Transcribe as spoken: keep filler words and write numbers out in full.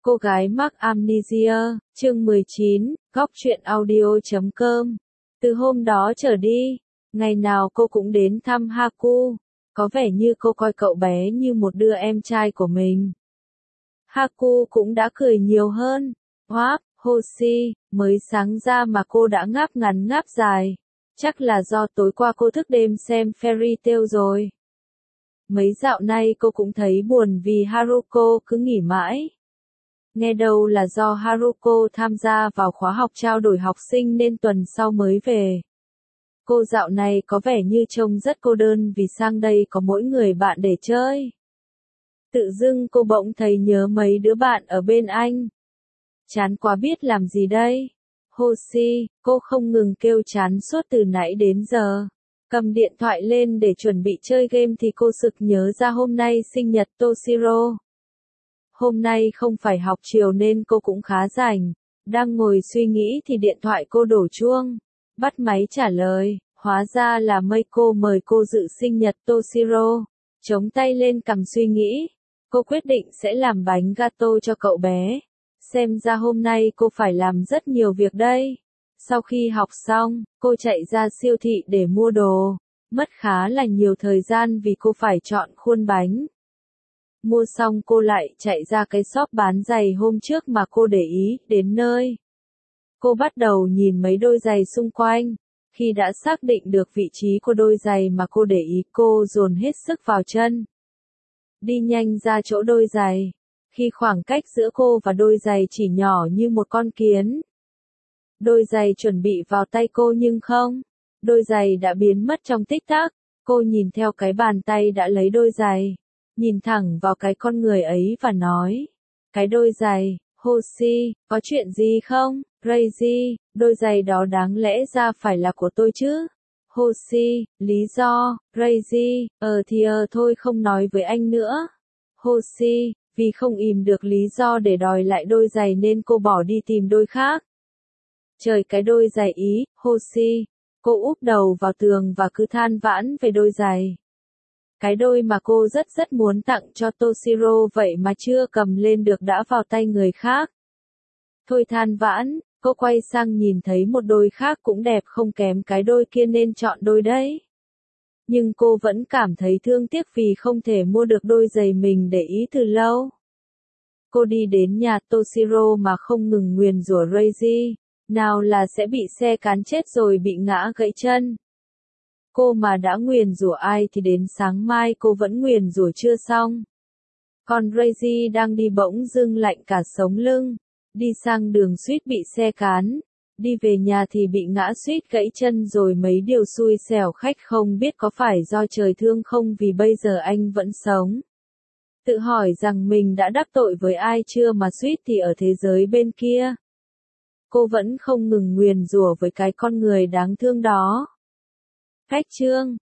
Cô gái mắc amnesia, chương mười chín, góc truyện audio chấm com. Từ hôm đó trở đi, ngày nào cô cũng đến thăm Haku, có vẻ như cô coi cậu bé như một đứa em trai của mình. Haku cũng đã cười nhiều hơn. Hoáp, Hoshi, mới sáng ra mà cô đã ngáp ngắn ngáp dài. Chắc là do tối qua cô thức đêm xem Fairy Tail rồi. Mấy dạo nay cô cũng thấy buồn vì Haruko cứ nghỉ mãi. Nghe đâu là do Haruko tham gia vào khóa học trao đổi học sinh nên tuần sau mới về. Cô dạo này có vẻ như trông rất cô đơn vì sang đây có mỗi người bạn để chơi. Tự dưng cô bỗng thấy nhớ mấy đứa bạn ở bên anh. Chán quá biết làm gì đây. Hoshi, cô không ngừng kêu chán suốt từ nãy đến giờ. Cầm điện thoại lên để chuẩn bị chơi game thì cô sực nhớ ra hôm nay sinh nhật Toshiro. Hôm nay không phải học chiều nên cô cũng khá rảnh. Đang ngồi suy nghĩ thì điện thoại cô đổ chuông. Bắt máy trả lời, hóa ra là Meiko mời cô dự sinh nhật Toshiro. Chống tay lên cằm suy nghĩ. Cô quyết định sẽ làm bánh gato cho cậu bé. Xem ra hôm nay cô phải làm rất nhiều việc đây. Sau khi học xong, cô chạy ra siêu thị để mua đồ. Mất khá là nhiều thời gian vì cô phải chọn khuôn bánh. Mua xong cô lại chạy ra cái shop bán giày hôm trước mà cô để ý đến nơi. Cô bắt đầu nhìn mấy đôi giày xung quanh. Khi đã xác định được vị trí của đôi giày mà cô để ý, cô dồn hết sức vào chân. Đi nhanh ra chỗ đôi giày. Khi khoảng cách giữa cô và đôi giày chỉ nhỏ như một con kiến. Đôi giày chuẩn bị vào tay cô nhưng không. Đôi giày đã biến mất trong tích tắc. Cô nhìn theo cái bàn tay đã lấy đôi giày. Nhìn thẳng vào cái con người ấy và nói. Cái đôi giày, Hoshi, có chuyện gì không? Reiji, đôi giày đó đáng lẽ ra phải là của tôi chứ? Hoshi, lý do, Reiji, ờ thì ờ thôi không nói với anh nữa. Hoshi, vì không ìm được lý do để đòi lại đôi giày nên cô bỏ đi tìm đôi khác. Trời, cái đôi giày ý, Hoshi. Cô úp đầu vào tường và cứ than vãn về đôi giày. Cái đôi mà cô rất rất muốn tặng cho Toshiro vậy mà chưa cầm lên được đã vào tay người khác. Thôi than vãn, cô quay sang nhìn thấy một đôi khác cũng đẹp không kém cái đôi kia nên chọn đôi đấy. Nhưng cô vẫn cảm thấy thương tiếc vì không thể mua được đôi giày mình để ý từ lâu. Cô đi đến nhà Toshiro mà không ngừng nguyền rủa Reiji, nào là sẽ bị xe cán chết rồi bị ngã gãy chân. Cô mà đã nguyền rủa ai thì đến sáng mai cô vẫn nguyền rủa chưa xong. Còn Reiji đang đi bỗng dưng lạnh cả sống lưng. Đi sang đường suýt bị xe cán. Đi về nhà thì bị ngã suýt gãy chân rồi mấy điều xui xẻo khách không biết có phải do trời thương không vì bây giờ anh vẫn sống. Tự hỏi rằng mình đã đắc tội với ai chưa mà suýt thì ở thế giới bên kia. Cô vẫn không ngừng nguyền rủa với cái con người đáng thương đó. Cách chương